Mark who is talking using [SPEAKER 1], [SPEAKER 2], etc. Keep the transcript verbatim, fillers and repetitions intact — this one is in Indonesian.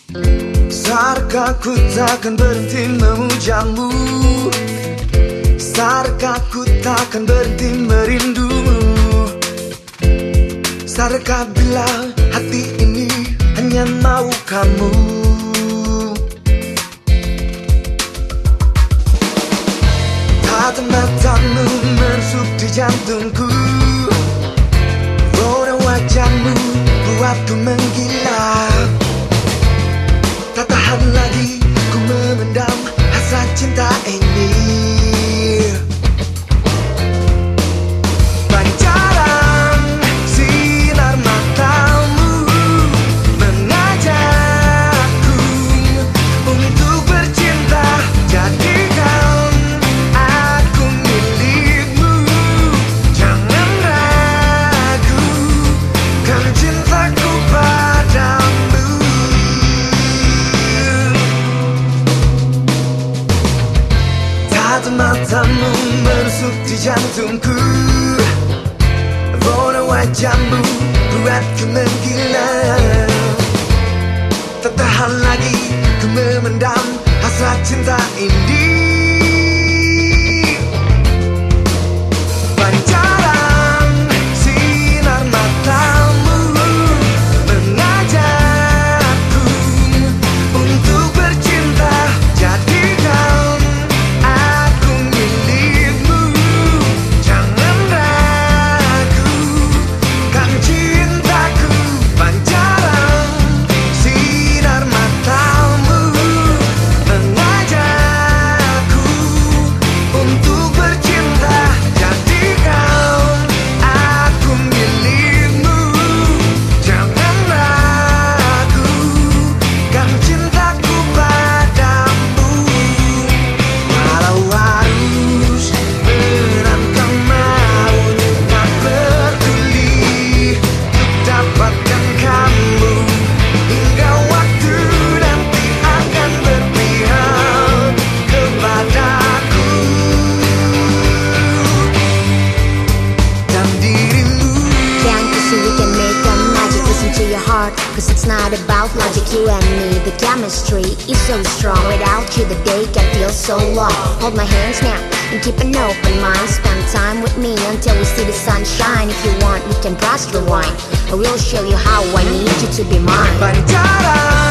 [SPEAKER 1] Sarkah ku takkan berhenti memujamu, sarkah ku takkan berhenti merindumu. Sarkah bila hati ini hanya mau kamu. Tatap matamu menusuk di jantungku, warna wajahmu buatku menggila. Tak tahan lagi ku memendam hasrat cinta ini. Pancaran sinar matamu mengajakku untuk bercinta. Jadikan aku milikmu, jangan ragu kan cintaku padamu. Tatap matamu menusuk di jantungku, warna wajahmu buatku menggila. Tak tahan lagi ku memendam hasrat cinta ini. Pancaran sinar matamu mengajakku untuk bercinta. Jadikan aku milikmu, jangan ragu kan cintaku. Pancaran sinar matamu mengajakku untuk bercinta. Jadikan aku milikmu, jangan ragu kan cintaku padamu. Walau harus menantang maut, tak peduli untuk dapatkan kamu. Hingga waktu nanti akan berpihak kepadaku dan dirimu.
[SPEAKER 2] Can't you see we can make a magic? Listen to your heart, cause it's not about logic. You and me, the chemistry is so strong. Without you the day can feel so long. Hold my hands now and keep an open mind. Spend time with me until we see the sunshine. If you want we can press rewind, I will show you how I need you to be mine.
[SPEAKER 1] Pancaran